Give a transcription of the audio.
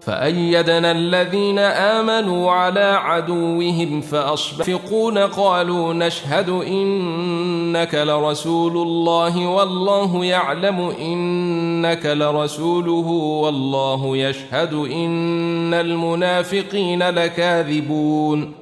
فأيدنا الذين آمنوا على عدوهم فأصبحوا قالوا نشهد إنك لرسول الله والله يعلم إنك لرسوله والله يشهد إن المنافقين لكاذبون